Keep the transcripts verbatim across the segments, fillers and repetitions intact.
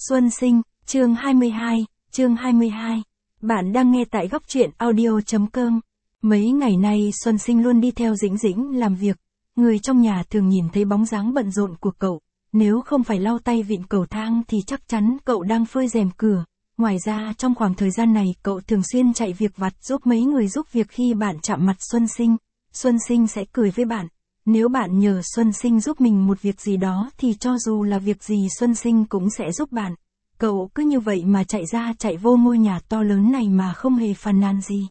Xuân Sinh, chương hai mươi hai, chương hai mươi hai. Bạn đang nghe tại góc truyện audio chấm com. Mấy ngày nay Xuân Sinh luôn đi theo Dĩnh Dĩnh làm việc. Người trong nhà thường nhìn thấy bóng dáng bận rộn của cậu. Nếu không phải lau tay vịn cầu thang thì chắc chắn cậu đang phơi rèm cửa. Ngoài ra trong khoảng thời gian này cậu thường xuyên chạy việc vặt giúp mấy người giúp việc. Khi bạn chạm mặt Xuân Sinh, Xuân Sinh sẽ cười với bạn. Nếu bạn nhờ Xuân Sinh giúp mình một việc gì đó thì cho dù là việc gì Xuân Sinh cũng sẽ giúp bạn. Cậu cứ như vậy mà chạy ra chạy vô ngôi nhà to lớn này mà không hề phàn nàn gì.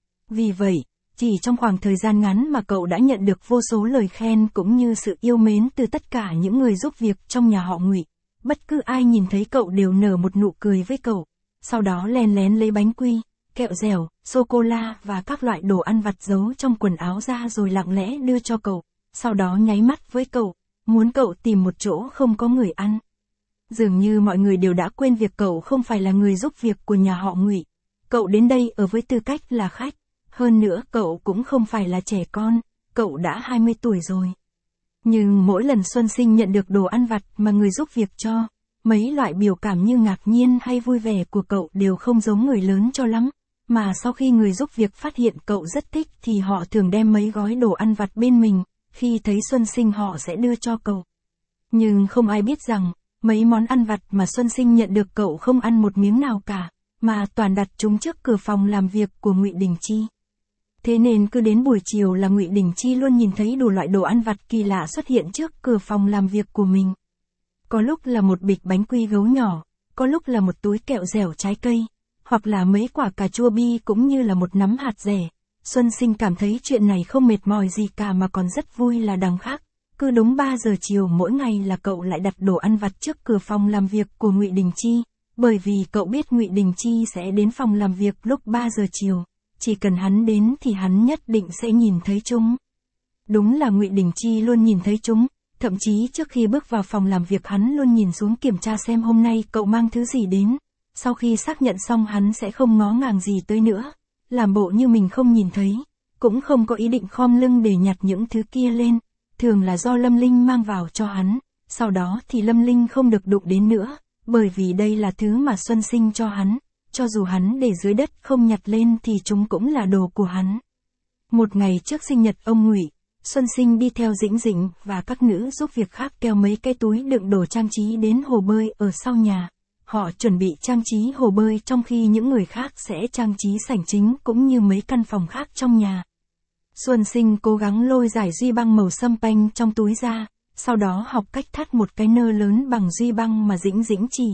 Vì vậy, chỉ trong khoảng thời gian ngắn mà cậu đã nhận được vô số lời khen cũng như sự yêu mến từ tất cả những người giúp việc trong nhà họ Ngụy. Bất cứ ai nhìn thấy cậu đều nở một nụ cười với cậu. Sau đó len lén lấy bánh quy, kẹo dẻo, sô-cô-la và các loại đồ ăn vặt giấu trong quần áo ra rồi lặng lẽ đưa cho cậu. Sau đó nháy mắt với cậu, muốn cậu tìm một chỗ không có người ăn. Dường như mọi người đều đã quên việc cậu không phải là người giúp việc của nhà họ Ngụy. Cậu đến đây ở với tư cách là khách. Hơn nữa cậu cũng không phải là trẻ con, cậu đã hai mươi tuổi rồi. Nhưng mỗi lần Xuân Sinh nhận được đồ ăn vặt mà người giúp việc cho, mấy loại biểu cảm như ngạc nhiên hay vui vẻ của cậu đều không giống người lớn cho lắm. Mà sau khi người giúp việc phát hiện cậu rất thích thì họ thường đem mấy gói đồ ăn vặt bên mình. Khi thấy Xuân Sinh họ sẽ đưa cho cậu. Nhưng không ai biết rằng, mấy món ăn vặt mà Xuân Sinh nhận được cậu không ăn một miếng nào cả, mà toàn đặt chúng trước cửa phòng làm việc của Ngụy Đình Chi. Thế nên cứ đến buổi chiều là Ngụy Đình Chi luôn nhìn thấy đủ loại đồ ăn vặt kỳ lạ xuất hiện trước cửa phòng làm việc của mình. Có lúc là một bịch bánh quy gấu nhỏ, có lúc là một túi kẹo dẻo trái cây, hoặc là mấy quả cà chua bi cũng như là một nắm hạt dẻ. Xuân Sinh cảm thấy chuyện này không mệt mỏi gì cả mà còn rất vui là đằng khác. Cứ đúng ba giờ chiều mỗi ngày là cậu lại đặt đồ ăn vặt trước cửa phòng làm việc của Ngụy Đình Chi, bởi vì cậu biết Ngụy Đình Chi sẽ đến phòng làm việc lúc ba giờ chiều, chỉ cần hắn đến thì hắn nhất định sẽ nhìn thấy chúng. Đúng là Ngụy Đình Chi luôn nhìn thấy chúng, thậm chí trước khi bước vào phòng làm việc hắn luôn nhìn xuống kiểm tra xem hôm nay cậu mang thứ gì đến. Sau khi xác nhận xong hắn sẽ không ngó ngàng gì tới nữa, làm bộ như mình không nhìn thấy, cũng không có ý định khom lưng để nhặt những thứ kia lên. Thường là do Lâm Linh mang vào cho hắn, sau đó thì Lâm Linh không được đụng đến nữa, bởi vì đây là thứ mà Xuân Sinh cho hắn, cho dù hắn để dưới đất không nhặt lên thì chúng cũng là đồ của hắn. Một ngày trước sinh nhật ông Ngụy, Xuân Sinh đi theo Dĩnh Dĩnh và các nữ giúp việc khác kéo mấy cái túi đựng đồ trang trí đến hồ bơi ở sau nhà. Họ chuẩn bị trang trí hồ bơi trong khi những người khác sẽ trang trí sảnh chính cũng như mấy căn phòng khác trong nhà. Xuân Sinh cố gắng lôi giải duy băng màu sâm panh trong túi ra, sau đó học cách thắt một cái nơ lớn bằng duy băng mà Dĩnh Dĩnh chỉ.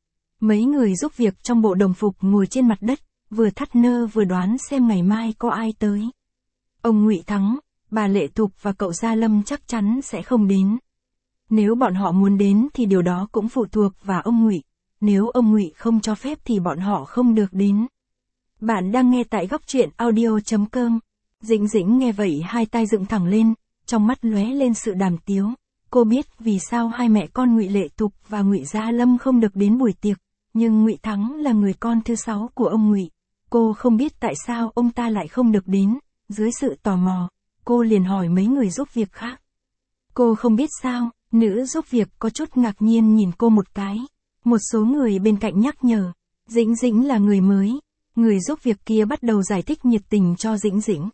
Mấy người giúp việc trong bộ đồng phục ngồi trên mặt đất, vừa thắt nơ vừa đoán xem ngày mai có ai tới. Ông Ngụy Thắng, bà Lệ Thục và cậu Gia Lâm chắc chắn sẽ không đến. Nếu bọn họ muốn đến thì điều đó cũng phụ thuộc vào ông Ngụy. Nếu ông Ngụy không cho phép thì bọn họ không được đến. Bạn đang nghe tại góc truyện audio chấm com. Dĩnh Dĩnh nghe vậy hai tay dựng thẳng lên, trong mắt lóe lên sự đàm tiếu. Cô biết vì sao hai mẹ con Ngụy Lệ Thục và Ngụy Gia Lâm không được đến buổi tiệc, nhưng Ngụy Thắng là người con thứ sáu của ông Ngụy. Cô không biết tại sao ông ta lại không được đến. Dưới sự tò mò, cô liền hỏi mấy người giúp việc khác. Cô không biết sao, nữ giúp việc có chút ngạc nhiên nhìn cô một cái. Một số người bên cạnh nhắc nhở, Dĩnh Dĩnh là người mới. Người giúp việc kia bắt đầu giải thích nhiệt tình cho Dĩnh Dĩnh.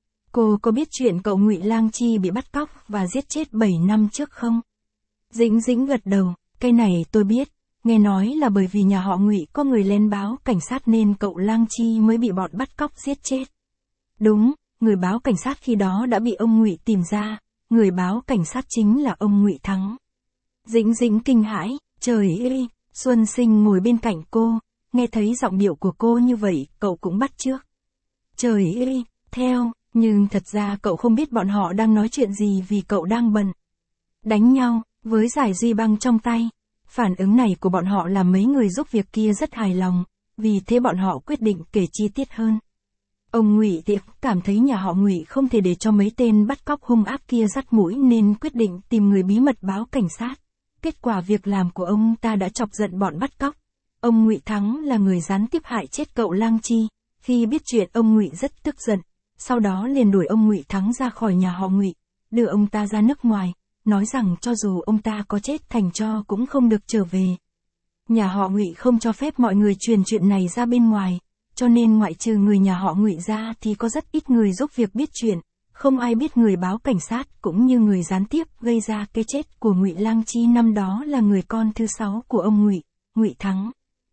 Cô có biết chuyện cậu Ngụy Lang Chi bị bắt cóc và giết chết bảy năm trước không? Dĩnh Dĩnh gật đầu, cái này tôi biết, nghe nói là bởi vì nhà họ Ngụy có người lên báo cảnh sát nên cậu Lang Chi mới bị bọn bắt cóc giết chết. Đúng, người báo cảnh sát khi đó đã bị ông Ngụy tìm ra, người báo cảnh sát chính là ông Ngụy Thắng. Dĩnh Dĩnh kinh hãi, trời ơi, Xuân Sinh ngồi bên cạnh cô, nghe thấy giọng điệu của cô như vậy, cậu cũng bắt chước. Trời ơi, theo. Nhưng thật ra cậu không biết bọn họ đang nói chuyện gì vì cậu đang bận đánh nhau với giải duy băng trong tay. Phản ứng này của bọn họ làm mấy người giúp việc kia rất hài lòng, vì thế bọn họ quyết định kể chi tiết hơn. Ông Ngụy thì cảm thấy nhà họ Ngụy không thể để cho mấy tên bắt cóc hung ác kia dắt mũi nên quyết định tìm người bí mật báo cảnh sát. Kết quả việc làm của ông ta đã chọc giận bọn bắt cóc. Ông Ngụy Thắng là người gián tiếp hại chết cậu Lang Chi. Khi biết chuyện ông Ngụy rất tức giận. Sau đó liền đuổi ông Ngụy Thắng ra khỏi nhà họ Ngụy, đưa ông ta ra nước ngoài, nói rằng cho dù ông ta có chết thành tro cũng không được trở về. Nhà họ Ngụy không cho phép mọi người truyền chuyện này ra bên ngoài, cho nên ngoại trừ người nhà họ Ngụy ra thì có rất ít người giúp việc biết chuyện, không ai biết người báo cảnh sát cũng như người gián tiếp gây ra cái chết của Ngụy Lang Chi năm đó là người con thứ sáu của ông Ngụy, Ngụy Thắng.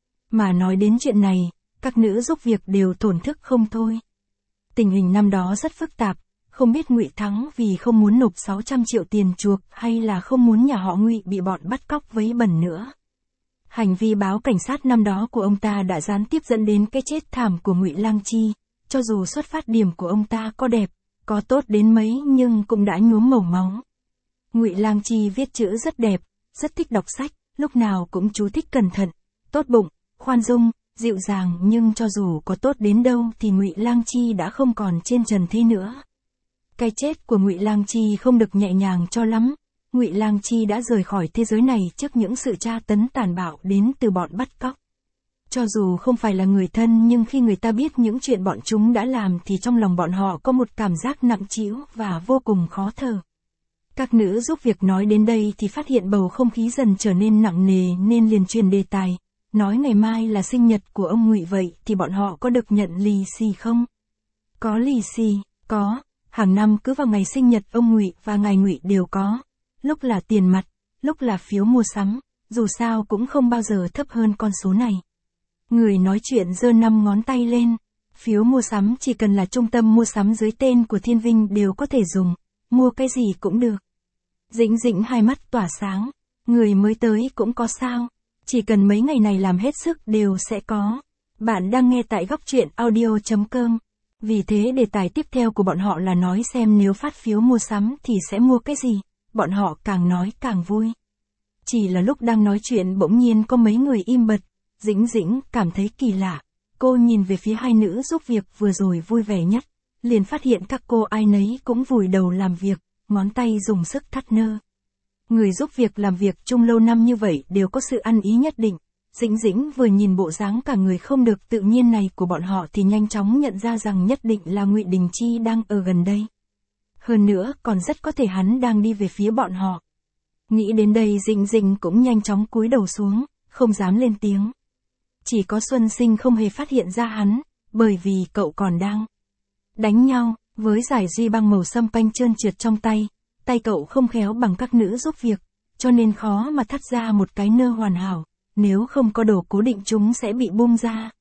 Mà nói đến chuyện này, các nữ giúp việc đều thổn thức không thôi. Tình hình năm đó rất phức tạp, không biết Ngụy Thắng vì không muốn nộp sáu trăm triệu tiền chuộc hay là không muốn nhà họ Ngụy bị bọn bắt cóc vấy bẩn nữa. Hành vi báo cảnh sát năm đó của ông ta đã gián tiếp dẫn đến cái chết thảm của Ngụy Lang Chi, cho dù xuất phát điểm của ông ta có đẹp, có tốt đến mấy nhưng cũng đã nhuốm màu máu. Ngụy Lang Chi viết chữ rất đẹp, rất thích đọc sách, lúc nào cũng chú thích cẩn thận, tốt bụng, khoan dung, dịu dàng, nhưng cho dù có tốt đến đâu thì Ngụy Lang Chi đã không còn trên trần thế nữa. Cái chết của Ngụy Lang Chi không được nhẹ nhàng cho lắm. Ngụy Lang Chi đã rời khỏi thế giới này trước những sự tra tấn tàn bạo đến từ bọn bắt cóc. Cho dù không phải là người thân nhưng khi người ta biết những chuyện bọn chúng đã làm thì trong lòng bọn họ có một cảm giác nặng trĩu và vô cùng khó thở. Các nữ giúp việc nói đến đây thì phát hiện bầu không khí dần trở nên nặng nề nên liền truyền đề tài, nói ngày mai là sinh nhật của ông Ngụy, vậy thì bọn họ có được nhận lì xì không? Có lì xì, có, hàng năm cứ vào ngày sinh nhật ông Ngụy và ngày Ngụy đều có. Lúc là tiền mặt, lúc là phiếu mua sắm, dù sao cũng không bao giờ thấp hơn con số này. Người nói chuyện giơ năm ngón tay lên, phiếu mua sắm chỉ cần là trung tâm mua sắm dưới tên của Thiên Vinh đều có thể dùng, mua cái gì cũng được. Dĩnh Dĩnh hai mắt tỏa sáng, người mới tới cũng có sao, chỉ cần mấy ngày này làm hết sức đều sẽ có. Bạn đang nghe tại góc truyện audio chấm com. Vì thế đề tài tiếp theo của bọn họ là nói xem nếu phát phiếu mua sắm thì sẽ mua cái gì. Bọn họ càng nói càng vui. Chỉ là lúc đang nói chuyện bỗng nhiên có mấy người im bặt, Dĩnh Dĩnh cảm thấy kỳ lạ. Cô nhìn về phía hai nữ giúp việc vừa rồi vui vẻ nhất, liền phát hiện các cô ai nấy cũng vùi đầu làm việc, ngón tay dùng sức thắt nơ. Người giúp việc làm việc chung lâu năm như vậy đều có sự ăn ý nhất định. Dĩnh Dĩnh vừa nhìn bộ dáng cả người không được tự nhiên này của bọn họ thì nhanh chóng nhận ra rằng nhất định là Ngụy Đình Chi đang ở gần đây. Hơn nữa còn rất có thể hắn đang đi về phía bọn họ. Nghĩ đến đây Dĩnh Dĩnh cũng nhanh chóng cúi đầu xuống, không dám lên tiếng. Chỉ có Xuân Sinh không hề phát hiện ra hắn, bởi vì cậu còn đang đánh nhau, với giải duy băng màu sâm panh trơn trượt trong tay, tay cậu không khéo bằng các nữ giúp việc, cho nên khó mà thắt ra một cái nơ hoàn hảo, nếu không có đồ cố định chúng sẽ bị bung ra.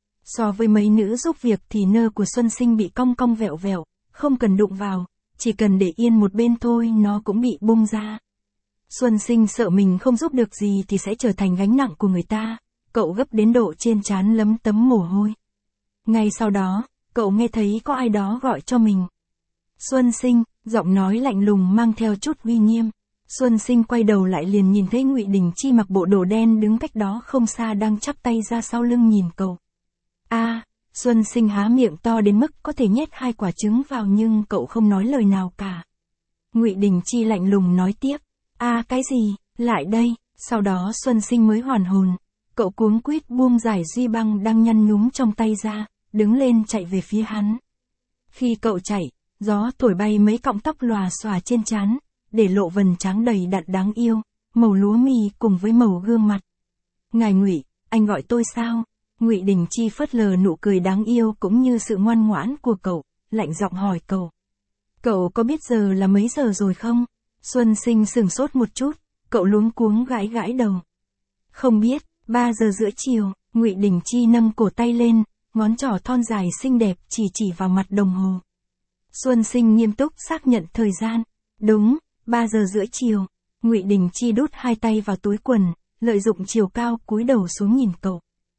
So với mấy nữ giúp việc thì nơ của Xuân Sinh bị cong cong vẹo vẹo, không cần đụng vào. Chỉ cần để yên một bên thôi nó cũng bị bung ra. Xuân Sinh sợ mình không giúp được gì thì sẽ trở thành gánh nặng của người ta. Cậu gấp đến độ trên trán lấm tấm mồ hôi. Ngay sau đó, cậu nghe thấy có ai đó gọi cho mình. Xuân Sinh, giọng nói lạnh lùng mang theo chút uy nghiêm. Xuân Sinh quay đầu lại liền nhìn thấy Ngụy Đình Chi mặc bộ đồ đen đứng cách đó không xa đang chắp tay ra sau lưng nhìn cậu. A, à, Xuân Sinh há miệng to đến mức có thể nhét hai quả trứng vào nhưng cậu không nói lời nào cả. Ngụy Đình Chi lạnh lùng nói tiếp, a à, cái gì, lại đây, sau đó Xuân Sinh mới hoàn hồn. Cậu cuống quýt buông giải duy băng đang nhăn nhúm trong tay ra, đứng lên chạy về phía hắn. Khi cậu chạy, gió thổi bay mấy cọng tóc lòa xòa trên trán, để lộ vầng trán đầy đặn đáng yêu, màu lúa mì cùng với màu gương mặt. Ngài Ngụy, anh gọi tôi sao? Ngụy Đình Chi phớt lờ nụ cười đáng yêu cũng như sự ngoan ngoãn của cậu, lạnh giọng hỏi cậu. Cậu có biết giờ là mấy giờ rồi không? Xuân Sinh sửng sốt một chút, cậu luống cuống gãi gãi đầu. Không biết, ba giờ rưỡi chiều, Ngụy Đình Chi nâng cổ tay lên, ngón trỏ thon dài xinh đẹp chỉ chỉ vào mặt đồng hồ. Xuân Sinh nghiêm túc xác nhận thời gian. Đúng, ba giờ rưỡi chiều. Ngụy Đình Chi đút hai tay vào túi quần, lợi dụng chiều cao cúi đầu xuống nhìn cậu.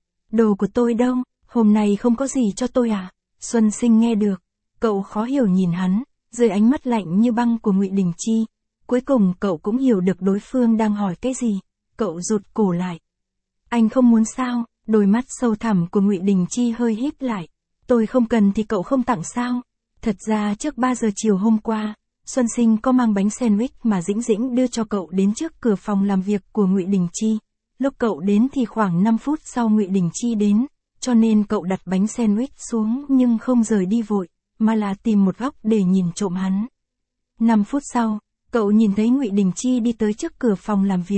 Đồ của tôi đâu, hôm nay không có gì cho tôi à? Xuân Sinh nghe được, cậu khó hiểu nhìn hắn, dưới ánh mắt lạnh như băng của Ngụy Đình Chi. Cuối cùng cậu cũng hiểu được đối phương đang hỏi cái gì, cậu rụt cổ lại. Anh không muốn sao? Đôi mắt sâu thẳm của Ngụy Đình Chi hơi híp lại. Tôi không cần thì cậu không tặng sao? Thật ra trước ba giờ chiều hôm qua, Xuân Sinh có mang bánh sandwich mà Dĩnh Dĩnh đưa cho cậu đến trước cửa phòng làm việc của Ngụy Đình Chi. Lúc cậu đến thì khoảng năm phút sau Ngụy Đình Chi đến, cho nên cậu đặt bánh sandwich xuống nhưng không rời đi vội, mà là tìm một góc để nhìn trộm hắn. năm phút sau, cậu nhìn thấy Ngụy Đình Chi đi tới trước cửa phòng làm việc.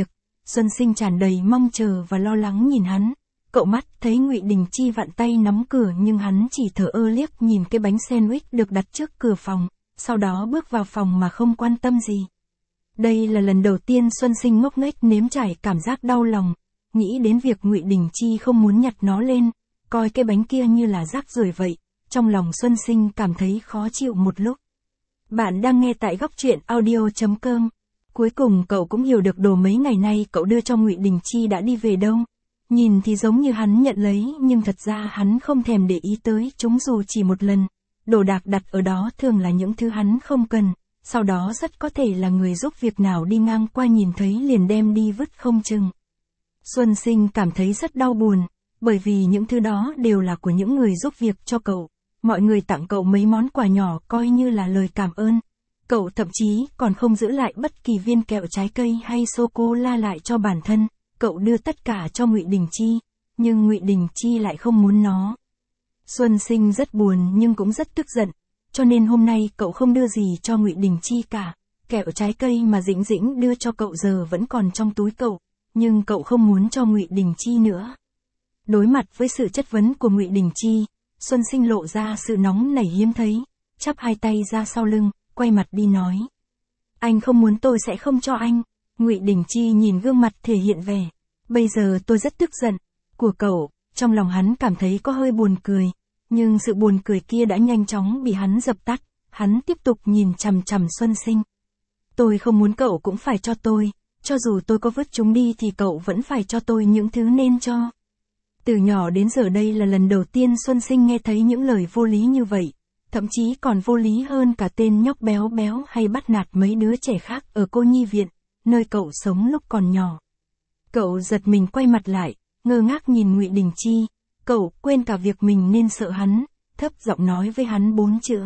Xuân Sinh tràn đầy mong chờ và lo lắng nhìn hắn. Cậu mắt thấy Ngụy Đình Chi vặn tay nắm cửa nhưng hắn chỉ thờ ơ liếc nhìn cái bánh sandwich được đặt trước cửa phòng, sau đó bước vào phòng mà không quan tâm gì. Đây là lần đầu tiên Xuân Sinh ngốc nghếch nếm trải cảm giác đau lòng, nghĩ đến việc Ngụy Đình Chi không muốn nhặt nó lên, coi cái bánh kia như là rác rưởi vậy, trong lòng Xuân Sinh cảm thấy khó chịu một lúc. Bạn đang nghe tại góc truyện audio chấm com. Cuối cùng cậu cũng hiểu được đồ mấy ngày nay cậu đưa cho Ngụy Đình Chi đã đi về đâu. Nhìn thì giống như hắn nhận lấy nhưng thật ra hắn không thèm để ý tới chúng dù chỉ một lần. Đồ đạc đặt ở đó thường là những thứ hắn không cần, sau đó rất có thể là người giúp việc nào đi ngang qua nhìn thấy liền đem đi vứt không chừng. Xuân Sinh cảm thấy rất đau buồn, bởi vì những thứ đó đều là của những người giúp việc cho cậu. Mọi người tặng cậu mấy món quà nhỏ coi như là lời cảm ơn. Cậu thậm chí còn không giữ lại bất kỳ viên kẹo trái cây hay sô-cô-la lại cho bản thân. Cậu đưa tất cả cho Ngụy Đình Chi, nhưng Ngụy Đình Chi lại không muốn nó. Xuân Sinh rất buồn nhưng cũng rất tức giận, cho nên hôm nay cậu không đưa gì cho Ngụy Đình Chi cả. Kẹo trái cây mà Dĩnh Dĩnh đưa cho cậu giờ vẫn còn trong túi cậu, nhưng cậu không muốn cho Ngụy Đình Chi nữa. Đối mặt với sự chất vấn của Ngụy Đình Chi, Xuân Sinh lộ ra sự nóng nảy hiếm thấy, chắp hai tay ra sau lưng, quay mặt đi nói. Anh không muốn tôi sẽ không cho anh. Ngụy Đình Chi nhìn gương mặt thể hiện vẻ. Bây giờ tôi rất tức giận. Của cậu, trong lòng hắn cảm thấy có hơi buồn cười. Nhưng sự buồn cười kia đã nhanh chóng bị hắn dập tắt. Hắn tiếp tục nhìn chằm chằm Xuân Sinh. Tôi không muốn cậu cũng phải cho tôi. Cho dù tôi có vứt chúng đi thì cậu vẫn phải cho tôi những thứ nên cho. Từ nhỏ đến giờ đây là lần đầu tiên Xuân Sinh nghe thấy những lời vô lý như vậy. Thậm chí còn vô lý hơn cả tên nhóc béo béo hay bắt nạt mấy đứa trẻ khác ở cô nhi viện, nơi cậu sống lúc còn nhỏ. Cậu giật mình quay mặt lại, ngơ ngác nhìn Ngụy Đình Chi. Cậu quên cả việc mình nên sợ hắn, thấp giọng nói với hắn bốn chữ.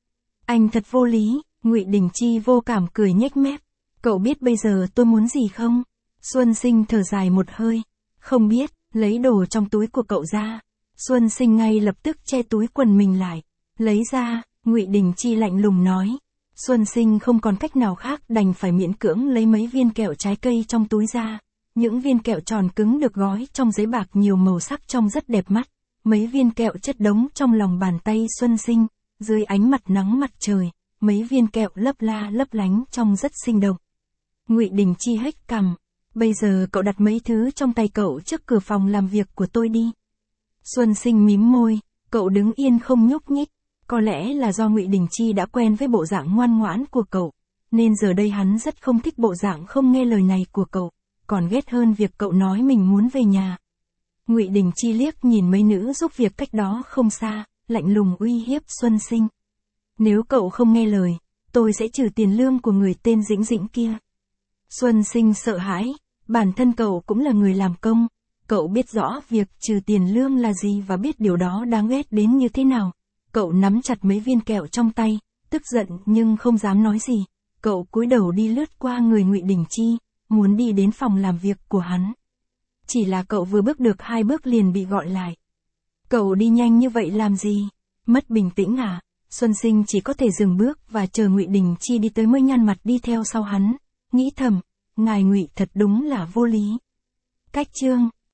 Anh thật vô lý. Ngụy Đình Chi vô cảm cười nhếch mép. Cậu biết bây giờ tôi muốn gì không? Xuân Sinh thở dài một hơi. Không biết, lấy đồ trong túi của cậu ra. Xuân Sinh ngay lập tức che túi quần mình lại. Lấy ra, Ngụy Đình Chi lạnh lùng nói. Xuân Sinh không còn cách nào khác đành phải miễn cưỡng lấy mấy viên kẹo trái cây trong túi ra. Những viên kẹo tròn cứng được gói trong giấy bạc nhiều màu sắc trông rất đẹp mắt. Mấy viên kẹo chất đống trong lòng bàn tay Xuân Sinh, dưới ánh mặt nắng mặt trời, mấy viên kẹo lấp la lấp lánh trông rất sinh động. Ngụy Đình Chi hếch cằm. Bây giờ cậu đặt mấy thứ trong tay cậu trước cửa phòng làm việc của tôi đi. Xuân Sinh mím môi, cậu đứng yên không nhúc nhích. Có lẽ là do Ngụy Đình Chi đã quen với bộ dạng ngoan ngoãn của cậu, nên giờ đây hắn rất không thích bộ dạng không nghe lời này của cậu, còn ghét hơn việc cậu nói mình muốn về nhà. Ngụy Đình Chi liếc nhìn mấy nữ giúp việc cách đó không xa, lạnh lùng uy hiếp Xuân Sinh. Nếu cậu không nghe lời, tôi sẽ trừ tiền lương của người tên Dĩnh Dĩnh kia. Xuân Sinh sợ hãi, bản thân cậu cũng là người làm công, cậu biết rõ việc trừ tiền lương là gì và biết điều đó đáng ghét đến như thế nào. Cậu nắm chặt mấy viên kẹo trong tay, tức giận nhưng không dám nói gì. Cậu cúi đầu đi lướt qua người Ngụy Đình Chi, muốn đi đến phòng làm việc của hắn. Chỉ là cậu vừa bước được hai bước liền bị gọi lại. Cậu đi nhanh như vậy làm gì? Mất bình tĩnh à? Xuân Sinh chỉ có thể dừng bước và chờ Ngụy Đình Chi đi tới mới nhăn mặt đi theo sau hắn. Nghĩ thầm, ngài Ngụy thật đúng là vô lý. Cách chương